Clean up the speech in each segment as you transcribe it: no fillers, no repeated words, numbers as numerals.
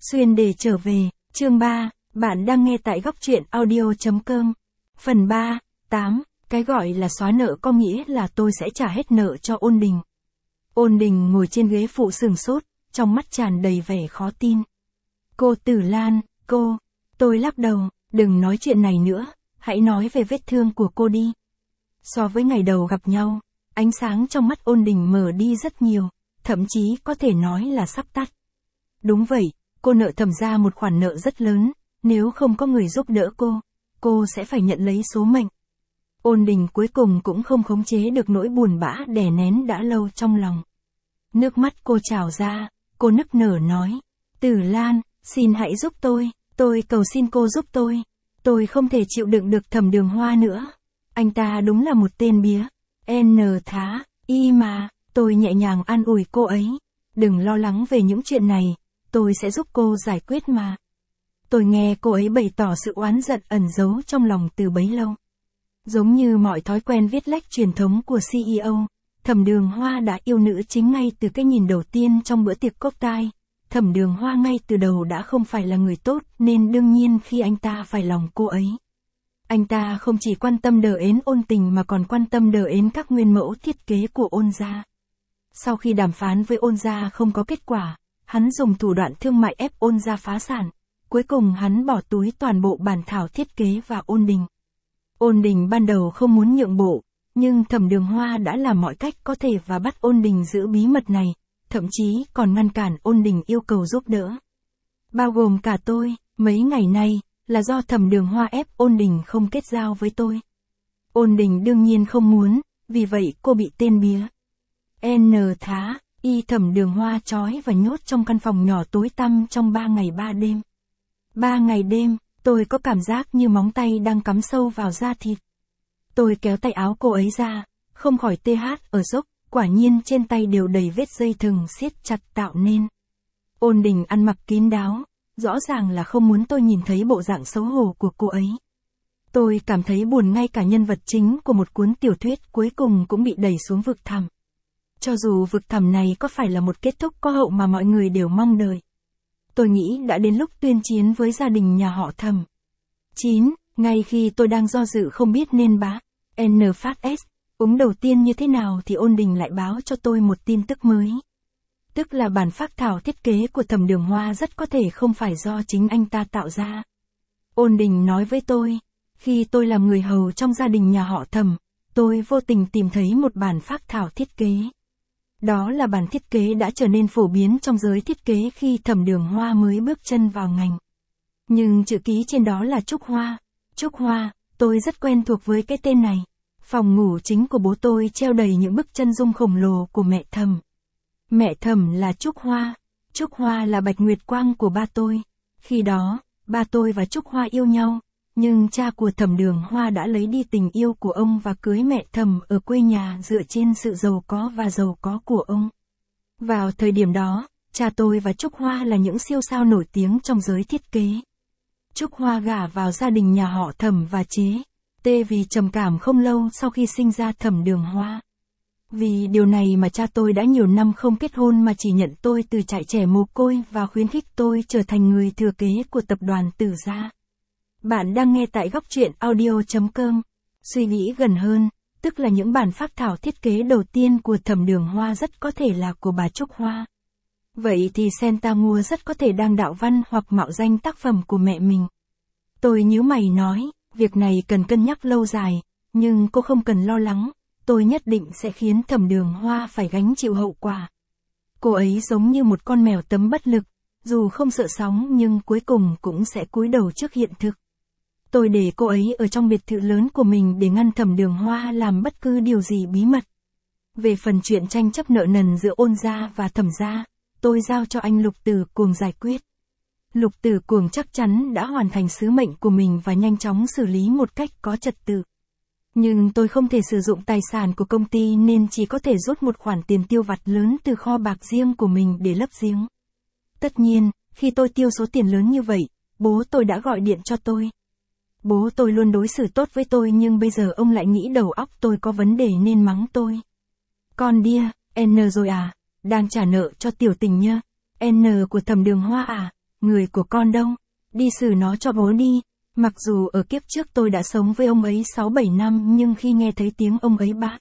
Xuyên để trở về, chương 3, bạn đang nghe tại góc truyện audio.com. Phần 3, 8, cái gọi là xóa nợ có nghĩa là tôi sẽ trả hết nợ cho Ôn Đình. Ôn Đình ngồi trên ghế phụ sừng sốt, trong mắt tràn đầy vẻ khó tin. Cô Tử Lan, tôi lắc đầu, đừng nói chuyện này nữa, hãy nói về vết thương của cô đi. So với ngày đầu gặp nhau, ánh sáng trong mắt Ôn Đình mở đi rất nhiều, thậm chí có thể nói là sắp tắt. Đúng vậy, cô nợ Thẩm gia một khoản nợ rất lớn, nếu không có người giúp đỡ cô sẽ phải nhận lấy số mệnh. Ôn Đình cuối cùng cũng không khống chế được nỗi buồn bã đè nén đã lâu trong lòng. Nước mắt cô trào ra, cô nức nở nói, Tử Lan, xin hãy giúp tôi cầu xin cô giúp tôi không thể chịu đựng được Thẩm Đường Hoa nữa. Anh ta đúng là một tên bía, mà, tôi nhẹ nhàng an ủi cô ấy, đừng lo lắng về những chuyện này, tôi sẽ giúp cô giải quyết mà. Tôi nghe cô ấy bày tỏ sự oán giận ẩn giấu trong lòng từ bấy lâu. Giống như mọi thói quen viết lách truyền thống của CEO, Thẩm Đường Hoa đã yêu nữ chính ngay từ cái nhìn đầu tiên trong bữa tiệc cốc tai. Thẩm Đường Hoa ngay từ đầu đã không phải là người tốt nên đương nhiên khi anh ta phải lòng cô ấy. Anh ta không chỉ quan tâm đờ ến Ôn Tình mà còn quan tâm đờ ến các nguyên mẫu thiết kế của Ôn gia. Sau khi đàm phán với Ôn gia không có kết quả, hắn dùng thủ đoạn thương mại ép Ôn gia phá sản. Cuối cùng hắn bỏ túi toàn bộ bản thảo thiết kế vào Ôn Đình. Ôn Đình ban đầu không muốn nhượng bộ, nhưng Thẩm Đường Hoa đã làm mọi cách có thể và bắt Ôn Đình giữ bí mật này, thậm chí còn ngăn cản Ôn Đình yêu cầu giúp đỡ. Bao gồm cả tôi, mấy ngày nay, là do Thẩm Đường Hoa ép Ôn Đình không kết giao với tôi. Ôn Đình đương nhiên không muốn, vì vậy cô bị tên bía Thẩm Đường Hoa trói và nhốt trong căn phòng nhỏ tối tăm trong 3 ngày 3 đêm. 3 ngày đêm, tôi có cảm giác như móng tay đang cắm sâu vào da thịt. Tôi kéo tay áo cô ấy ra, không khỏi ở dốc, quả nhiên trên tay đều đầy vết dây thừng siết chặt tạo nên. Ôn Đình ăn mặc kín đáo, rõ ràng là không muốn tôi nhìn thấy bộ dạng xấu hổ của cô ấy. Tôi cảm thấy buồn ngay cả nhân vật chính của một cuốn tiểu thuyết cuối cùng cũng bị đẩy xuống vực thẳm. Cho dù vực thẳm này có phải là một kết thúc có hậu mà mọi người đều mong đợi. Tôi nghĩ đã đến lúc tuyên chiến với gia đình nhà họ Thẩm. 9. Ngay khi tôi đang do dự không biết nên bá ứng đầu tiên như thế nào thì Ôn Đình lại báo cho tôi một tin tức mới. Tức là bản phác thảo thiết kế của Thẩm Đường Hoa rất có thể không phải do chính anh ta tạo ra. Ôn Đình nói với tôi, khi tôi làm người hầu trong gia đình nhà họ Thẩm, tôi vô tình tìm thấy một bản phác thảo thiết kế. Đó là bản thiết kế đã trở nên phổ biến trong giới thiết kế khi Thẩm Đường Hoa mới bước chân vào ngành. Nhưng chữ ký trên đó là Trúc Hoa. Trúc Hoa, tôi rất quen thuộc với cái tên này. Phòng ngủ chính của bố tôi treo đầy những bức chân dung khổng lồ của mẹ Thẩm. Mẹ Thẩm là Trúc Hoa. Trúc Hoa là bạch nguyệt quang của ba tôi. Khi đó, ba tôi và Trúc Hoa yêu nhau. Nhưng cha của Thẩm Đường Hoa đã lấy đi tình yêu của ông và cưới mẹ Thẩm ở quê nhà dựa trên sự giàu có của ông. Vào thời điểm đó, cha tôi và Trúc Hoa là những siêu sao nổi tiếng trong giới thiết kế. Trúc Hoa gả vào gia đình nhà họ Thẩm và vì trầm cảm không lâu sau khi sinh ra Thẩm Đường Hoa. Vì điều này mà cha tôi đã nhiều năm không kết hôn mà chỉ nhận tôi từ trại trẻ mồ côi và khuyến khích tôi trở thành người thừa kế của tập đoàn Tử gia. Bạn đang nghe tại góc truyện audio.com. Suy nghĩ gần hơn, tức là những bản phác thảo thiết kế đầu tiên của Thẩm Đường Hoa rất có thể là của bà Trúc Hoa. Vậy thì Sentamua rất có thể đang đạo văn hoặc mạo danh tác phẩm của mẹ mình. Tôi nhíu mày nói, việc này cần cân nhắc lâu dài, nhưng cô không cần lo lắng, tôi nhất định sẽ khiến Thẩm Đường Hoa phải gánh chịu hậu quả. Cô ấy giống như một con mèo tấm bất lực, dù không sợ sóng nhưng cuối cùng cũng sẽ cúi đầu trước hiện thực. Tôi để cô ấy ở trong biệt thự lớn của mình để ngăn Thẩm Đường Hoa làm bất cứ điều gì bí mật. Về phần chuyện tranh chấp nợ nần giữa Ôn gia và Thẩm gia, tôi giao cho anh Lục Tử Cuồng giải quyết. Lục Tử Cuồng chắc chắn đã hoàn thành sứ mệnh của mình và nhanh chóng xử lý một cách có trật tự. Nhưng tôi không thể sử dụng tài sản của công ty nên chỉ có thể rút một khoản tiền tiêu vặt lớn từ kho bạc riêng của mình để lấp giếng. Tất nhiên, khi tôi tiêu số tiền lớn như vậy, bố tôi đã gọi điện cho tôi. Bố tôi luôn đối xử tốt với tôi nhưng bây giờ ông lại nghĩ đầu óc tôi có vấn đề nên mắng tôi. Con đia, rồi à, đang trả nợ cho tiểu tình nhơ. N của Thẩm Đường Hoa à, người của con đâu? Đi xử nó cho bố đi. Mặc dù ở kiếp trước tôi đã sống với ông ấy 6-7 năm nhưng khi nghe thấy tiếng ông ấy bác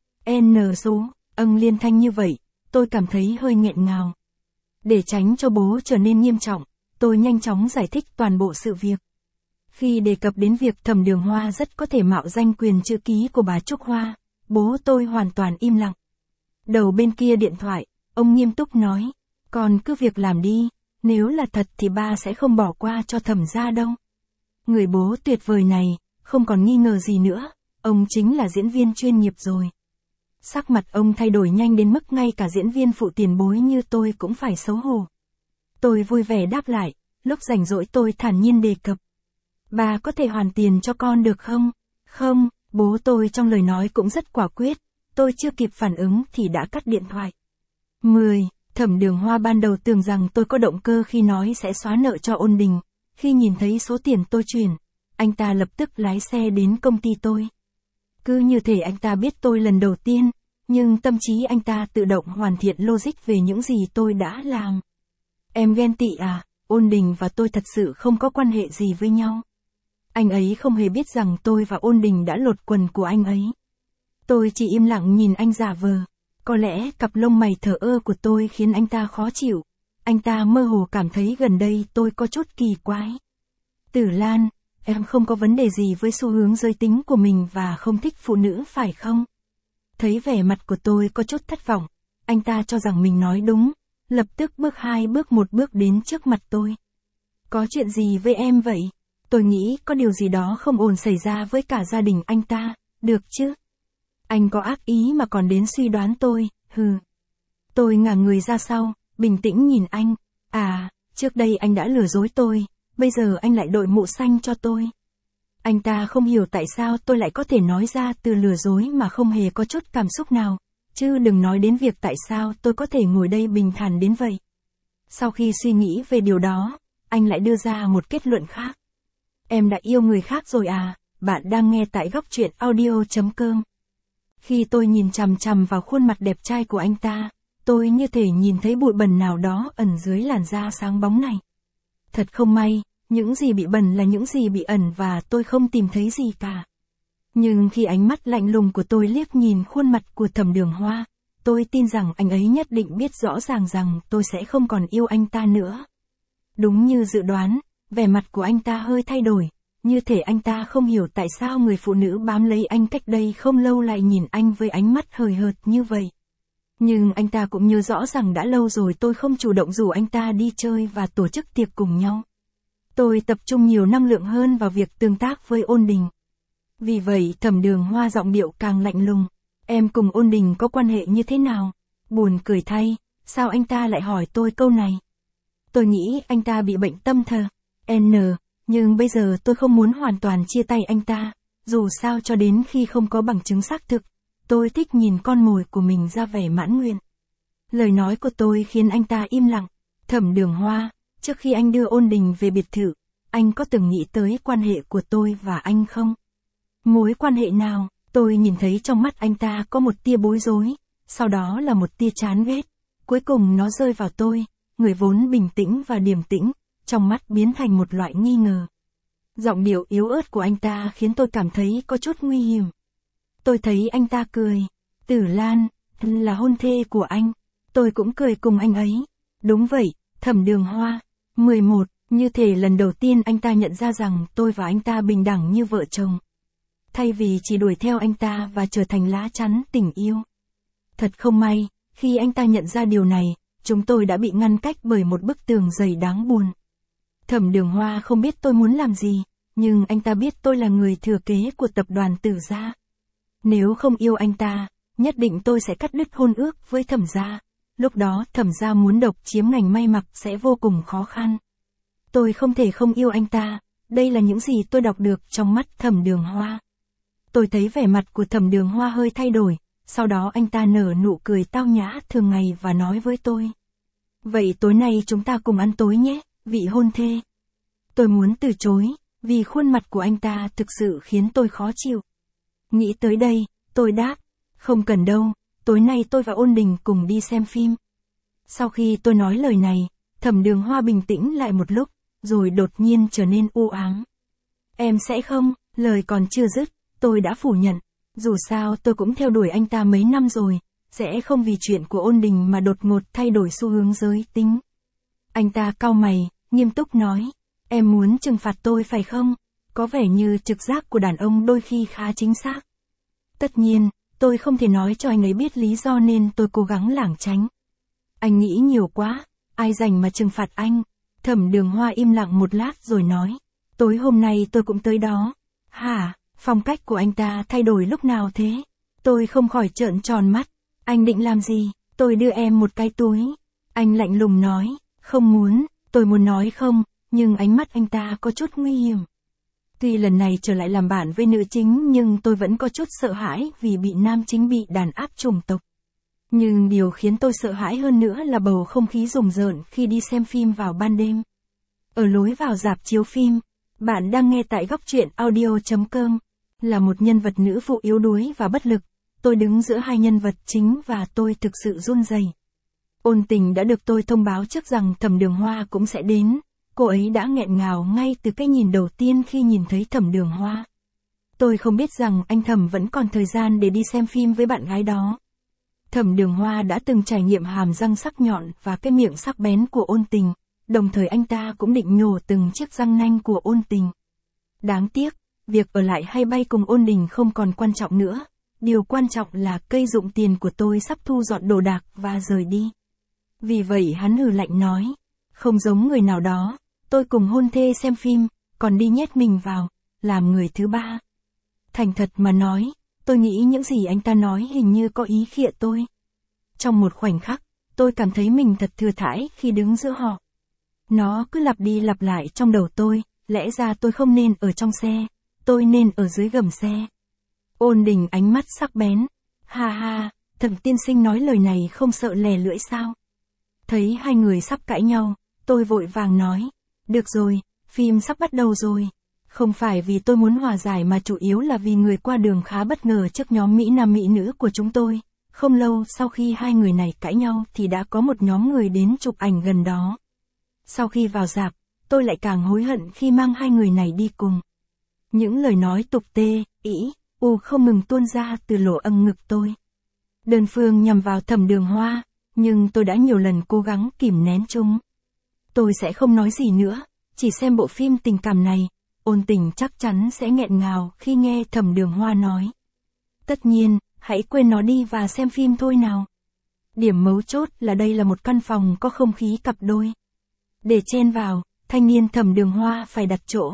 N số, liên thanh như vậy, tôi cảm thấy hơi nghẹn ngào. Để tránh cho bố trở nên nghiêm trọng, tôi nhanh chóng giải thích toàn bộ sự việc. Khi đề cập đến việc Thẩm Đường Hoa rất có thể mạo danh quyền chữ ký của bà Trúc Hoa, bố tôi hoàn toàn im lặng. Đầu bên kia điện thoại, ông nghiêm túc nói, con cứ việc làm đi, nếu là thật thì ba sẽ không bỏ qua cho Thẩm gia đâu. Người bố tuyệt vời này, không còn nghi ngờ gì nữa, ông chính là diễn viên chuyên nghiệp rồi. Sắc mặt ông thay đổi nhanh đến mức ngay cả diễn viên phụ tiền bối như tôi cũng phải xấu hổ. Tôi vui vẻ đáp lại, lúc rảnh rỗi tôi thản nhiên đề cập. Bà có thể hoàn tiền cho con được không? Không, bố tôi trong lời nói cũng rất quả quyết, tôi chưa kịp phản ứng thì đã cắt điện thoại. 10. Thẩm Đường Hoa ban đầu tưởng rằng tôi có động cơ khi nói sẽ xóa nợ cho Ôn Đình. Khi nhìn thấy số tiền tôi chuyển, anh ta lập tức lái xe đến công ty tôi. Cứ như thể anh ta biết tôi lần đầu tiên, nhưng tâm trí anh ta tự động hoàn thiện logic về những gì tôi đã làm. Em ghen tị à? Ôn Đình và tôi thật sự không có quan hệ gì với nhau. Anh ấy không hề biết rằng tôi và Ôn Đình đã lột quần của anh ấy. Tôi chỉ im lặng nhìn anh giả vờ. Có lẽ cặp lông mày thờ ơ của tôi khiến anh ta khó chịu. Anh ta mơ hồ cảm thấy gần đây tôi có chút kỳ quái. Tử Lan, em không có vấn đề gì với xu hướng giới tính của mình và không thích phụ nữ phải không? Thấy vẻ mặt của tôi có chút thất vọng, anh ta cho rằng mình nói đúng, lập tức bước 2 bước 1 bước đến trước mặt tôi. Có chuyện gì với em vậy? Tôi nghĩ có điều gì đó không ổn xảy ra với cả gia đình anh ta, được chứ? Anh có ác ý mà còn đến suy đoán tôi, hừ. Tôi ngả người ra sau, bình tĩnh nhìn anh. À, trước đây anh đã lừa dối tôi, bây giờ anh lại đội mũ xanh cho tôi. Anh ta không hiểu tại sao tôi lại có thể nói ra từ lừa dối mà không hề có chút cảm xúc nào, chứ đừng nói đến việc tại sao tôi có thể ngồi đây bình thản đến vậy. Sau khi suy nghĩ về điều đó, anh lại đưa ra một kết luận khác. Em đã yêu người khác rồi à? Bạn đang nghe tại Góc Truyện Audio.com. Khi tôi nhìn chằm chằm vào khuôn mặt đẹp trai của anh ta, tôi như thể nhìn thấy bụi bẩn nào đó ẩn dưới làn da sáng bóng này. Thật không may, những gì bị bẩn là những gì bị ẩn và tôi không tìm thấy gì cả. Nhưng khi ánh mắt lạnh lùng của tôi liếc nhìn khuôn mặt của Thẩm Đường Hoa, tôi tin rằng anh ấy nhất định biết rõ ràng rằng tôi sẽ không còn yêu anh ta nữa. Đúng như dự đoán, vẻ mặt của anh ta hơi thay đổi, như thể anh ta không hiểu tại sao người phụ nữ bám lấy anh cách đây không lâu lại nhìn anh với ánh mắt hời hợt như vậy. Nhưng anh ta cũng nhớ rõ rằng đã lâu rồi tôi không chủ động rủ anh ta đi chơi và tổ chức tiệc cùng nhau. Tôi tập trung nhiều năng lượng hơn vào việc tương tác với Ôn Đình. Vì vậy Thẩm Đường Hoa giọng điệu càng lạnh lùng. Em cùng Ôn Đình có quan hệ như thế nào? Buồn cười thay, sao anh ta lại hỏi tôi câu này? Tôi nghĩ anh ta bị bệnh tâm thần. Nhưng bây giờ tôi không muốn hoàn toàn chia tay anh ta, dù sao cho đến khi không có bằng chứng xác thực, tôi thích nhìn con mồi của mình ra vẻ mãn nguyện. Lời nói của tôi khiến anh ta im lặng. Thẩm Đường Hoa, trước khi anh đưa Ôn Đình về biệt thự, anh có từng nghĩ tới quan hệ của tôi và anh không? Mối quan hệ nào? Tôi nhìn thấy trong mắt anh ta có một tia bối rối, sau đó là một tia chán ghét. Cuối cùng nó rơi vào tôi, người vốn bình tĩnh và điềm tĩnh, trong mắt biến thành một loại nghi ngờ. Giọng điệu yếu ớt của anh ta khiến tôi cảm thấy có chút nguy hiểm. Tôi thấy anh ta cười. Tử Lan, là hôn thê của anh. Tôi cũng cười cùng anh ấy. Đúng vậy, Thẩm Đường Hoa. 11, như thể lần đầu tiên anh ta nhận ra rằng tôi và anh ta bình đẳng như vợ chồng. Thay vì chỉ đuổi theo anh ta và trở thành lá chắn tình yêu. Thật không may, khi anh ta nhận ra điều này, chúng tôi đã bị ngăn cách bởi một bức tường dày đáng buồn. Thẩm Đường Hoa không biết tôi muốn làm gì, nhưng anh ta biết tôi là người thừa kế của tập đoàn Tử gia. Nếu không yêu anh ta, nhất định tôi sẽ cắt đứt hôn ước với Thẩm gia. Lúc đó Thẩm gia muốn độc chiếm ngành may mặc sẽ vô cùng khó khăn. Tôi không thể không yêu anh ta, đây là những gì tôi đọc được trong mắt Thẩm Đường Hoa. Tôi thấy vẻ mặt của Thẩm Đường Hoa hơi thay đổi, sau đó anh ta nở nụ cười tao nhã thường ngày và nói với tôi. Vậy tối nay chúng ta cùng ăn tối nhé, vị hôn thê. Tôi muốn từ chối, vì khuôn mặt của anh ta thực sự khiến tôi khó chịu. Nghĩ tới đây, tôi đáp, không cần đâu, tối nay tôi và Ôn Đình cùng đi xem phim. Sau khi tôi nói lời này, Thẩm Đường Hoa bình tĩnh lại một lúc, rồi đột nhiên trở nên u ám. Em sẽ không, lời còn chưa dứt, tôi đã phủ nhận. Dù sao tôi cũng theo đuổi anh ta mấy năm rồi, sẽ không vì chuyện của Ôn Đình mà đột ngột thay đổi xu hướng giới tính. Anh ta cau mày, nghiêm túc nói, em muốn trừng phạt tôi phải không? Có vẻ như trực giác của đàn ông đôi khi khá chính xác. Tất nhiên, tôi không thể nói cho anh ấy biết lý do nên tôi cố gắng lảng tránh. Anh nghĩ nhiều quá, ai rảnh mà trừng phạt anh? Thẩm Đường Hoa im lặng một lát rồi nói, tối hôm nay tôi cũng tới đó. Hả, phong cách của anh ta thay đổi lúc nào thế? Tôi không khỏi trợn tròn mắt. Anh định làm gì? Tôi đưa em một cái túi. Anh lạnh lùng nói, không muốn, tôi muốn nói không, nhưng ánh mắt anh ta có chút nguy hiểm. Tuy lần này trở lại làm bạn với nữ chính nhưng tôi vẫn có chút sợ hãi vì bị nam chính bị đàn áp chủng tộc. Nhưng điều khiến tôi sợ hãi hơn nữa là bầu không khí rùng rợn khi đi xem phim vào ban đêm. Ở lối vào rạp chiếu phim, bạn đang nghe tại góc truyện audio.com, là một nhân vật nữ phụ yếu đuối và bất lực. Tôi đứng giữa hai nhân vật chính và tôi thực sự run rẩy. Ôn Tình đã được tôi thông báo trước rằng Thẩm Đường Hoa cũng sẽ đến. Cô ấy đã nghẹn ngào ngay từ cái nhìn đầu tiên khi nhìn thấy Thẩm Đường Hoa. Tôi không biết rằng anh Thẩm vẫn còn thời gian để đi xem phim với bạn gái đó. Thẩm Đường Hoa đã từng trải nghiệm hàm răng sắc nhọn và cái miệng sắc bén của Ôn Tình, đồng thời anh ta cũng định nhổ từng chiếc răng nanh của Ôn Tình. Đáng tiếc, việc ở lại hay bay cùng Ôn Đình không còn quan trọng nữa. Điều quan trọng là cây dụng tiền của tôi sắp thu dọn đồ đạc và rời đi. Vì vậy hắn hừ lạnh nói, không giống người nào đó, tôi cùng hôn thê xem phim, còn đi nhét mình vào, làm người thứ ba. Thành thật mà nói, tôi nghĩ những gì anh ta nói hình như có ý khịa tôi. Trong một khoảnh khắc, tôi cảm thấy mình thật thừa thãi khi đứng giữa họ. Nó cứ lặp đi lặp lại trong đầu tôi, lẽ ra tôi không nên ở trong xe, tôi nên ở dưới gầm xe. Ôn Đình ánh mắt sắc bén. Ha ha, Thẩm tiên sinh nói lời này không sợ lè lưỡi sao? Thấy hai người sắp cãi nhau, tôi vội vàng nói. Được rồi, phim sắp bắt đầu rồi. Không phải vì tôi muốn hòa giải mà chủ yếu là vì người qua đường khá bất ngờ trước nhóm Mỹ Nam Mỹ nữ của chúng tôi. Không lâu sau khi hai người này cãi nhau thì đã có một nhóm người đến chụp ảnh gần đó. Sau khi vào rạp, tôi lại càng hối hận khi mang hai người này đi cùng. Những lời nói tục tê, ĩ, không ngừng tuôn ra từ lỗ âng ngực tôi. Đơn phương nhằm vào Thẩm Đường Hoa, nhưng tôi đã nhiều lần cố gắng kìm nén chúng. Tôi sẽ không nói gì nữa, chỉ xem bộ phim tình cảm này. Ôn Tình chắc chắn sẽ nghẹn ngào khi nghe Thẩm Đường Hoa nói. Tất nhiên, hãy quên nó đi và xem phim thôi nào. Điểm mấu chốt là đây là một căn phòng có không khí cặp đôi. Để chen vào, thanh niên Thẩm Đường Hoa phải đặt chỗ.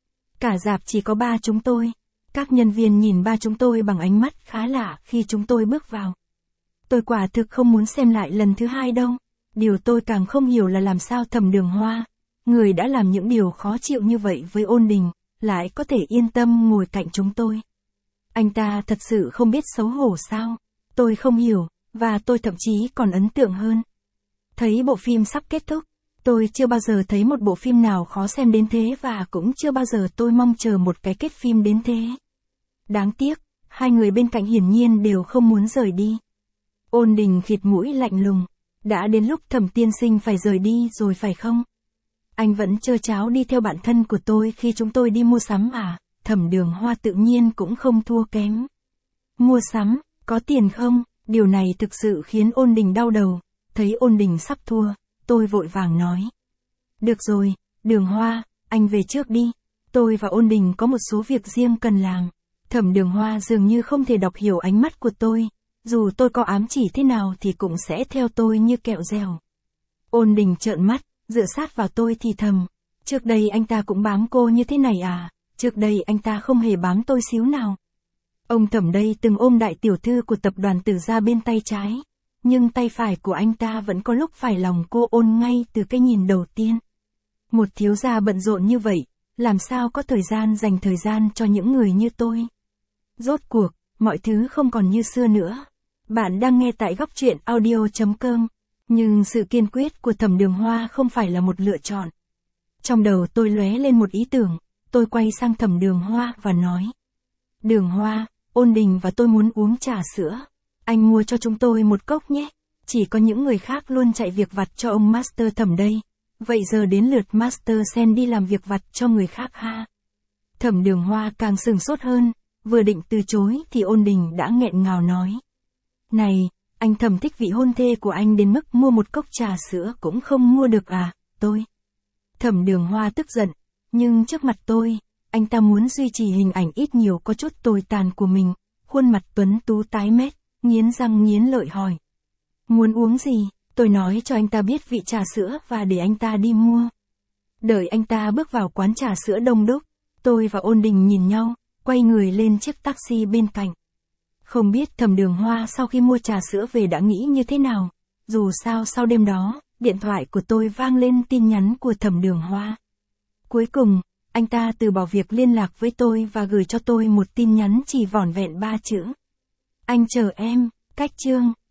Cả rạp chỉ có ba chúng tôi. Các nhân viên nhìn ba chúng tôi bằng ánh mắt khá lạ khi chúng tôi bước vào. Tôi quả thực không muốn xem lại lần thứ hai đâu. Điều tôi càng không hiểu là làm sao Thẩm Đường Hoa, người đã làm những điều khó chịu như vậy với Ôn Đình, lại có thể yên tâm ngồi cạnh chúng tôi. Anh ta thật sự không biết xấu hổ sao? Tôi không hiểu, và tôi thậm chí còn ấn tượng hơn. Thấy bộ phim sắp kết thúc, tôi chưa bao giờ thấy một bộ phim nào khó xem đến thế và cũng chưa bao giờ tôi mong chờ một cái kết phim đến thế. Đáng tiếc, hai người bên cạnh hiển nhiên đều không muốn rời đi. Ôn Đình khịt mũi lạnh lùng. Đã đến lúc Thẩm tiên sinh phải rời đi rồi phải không? Anh vẫn trơ tráo đi theo bạn thân của tôi khi chúng tôi đi mua sắm à? Thẩm Đường Hoa tự nhiên cũng không thua kém. Mua sắm, có tiền không? Điều này thực sự khiến Ôn Đình đau đầu. Thấy Ôn Đình sắp thua, tôi vội vàng nói. Được rồi, Đường Hoa, anh về trước đi. Tôi và Ôn Đình có một số việc riêng cần làm. Thẩm Đường Hoa dường như không thể đọc hiểu ánh mắt của tôi. Dù tôi có ám chỉ thế nào thì cũng sẽ theo tôi như kẹo dẻo. Ôn Đình trợn mắt, dựa sát vào tôi thì thầm. Trước đây anh ta cũng bám cô như thế này à? Trước đây anh ta không hề bám tôi xíu nào. Ông Thẩm đây từng ôm đại tiểu thư của tập đoàn Tử gia bên tay trái. Nhưng tay phải của anh ta vẫn có lúc phải lòng cô Ôn ngay từ cái nhìn đầu tiên. Một thiếu gia bận rộn như vậy, làm sao có thời gian dành thời gian cho những người như tôi? Rốt cuộc, mọi thứ không còn như xưa nữa. Bạn đang nghe tại góc truyện audio.com, nhưng sự kiên quyết của Thẩm Đường Hoa không phải là một lựa chọn. Trong đầu tôi lóe lên một ý tưởng, tôi quay sang Thẩm Đường Hoa và nói. Đường Hoa, Ôn Đình và tôi muốn uống trà sữa. Anh mua cho chúng tôi một cốc nhé. Chỉ có những người khác luôn chạy việc vặt cho ông Master Thẩm đây, Vậy giờ đến lượt Master Sen đi làm việc vặt cho người khác ha. Thẩm Đường Hoa càng sừng sốt hơn, vừa định từ chối thì Ôn Đình đã nghẹn ngào nói. Này, anh Thẩm thích vị hôn thê của anh đến mức mua một cốc trà sữa cũng không mua được à, tôi. Thẩm Đường Hoa tức giận, nhưng trước mặt tôi, anh ta muốn duy trì hình ảnh ít nhiều có chút tồi tàn của mình, khuôn mặt tuấn tú tái mét, nghiến răng nghiến lợi hỏi. Muốn uống gì, tôi nói cho anh ta biết vị trà sữa và để anh ta đi mua. Đợi anh ta bước vào quán trà sữa đông đúc, tôi và Ôn Đình nhìn nhau, quay người lên chiếc taxi bên cạnh. Không biết Thẩm Đường Hoa sau khi mua trà sữa về đã nghĩ như thế nào, dù sao sau đêm đó, điện thoại của tôi vang lên tin nhắn của Thẩm Đường Hoa. Cuối cùng, anh ta từ bỏ việc liên lạc với tôi và gửi cho tôi một tin nhắn chỉ vỏn vẹn 3 chữ. Anh chờ em, cách chương.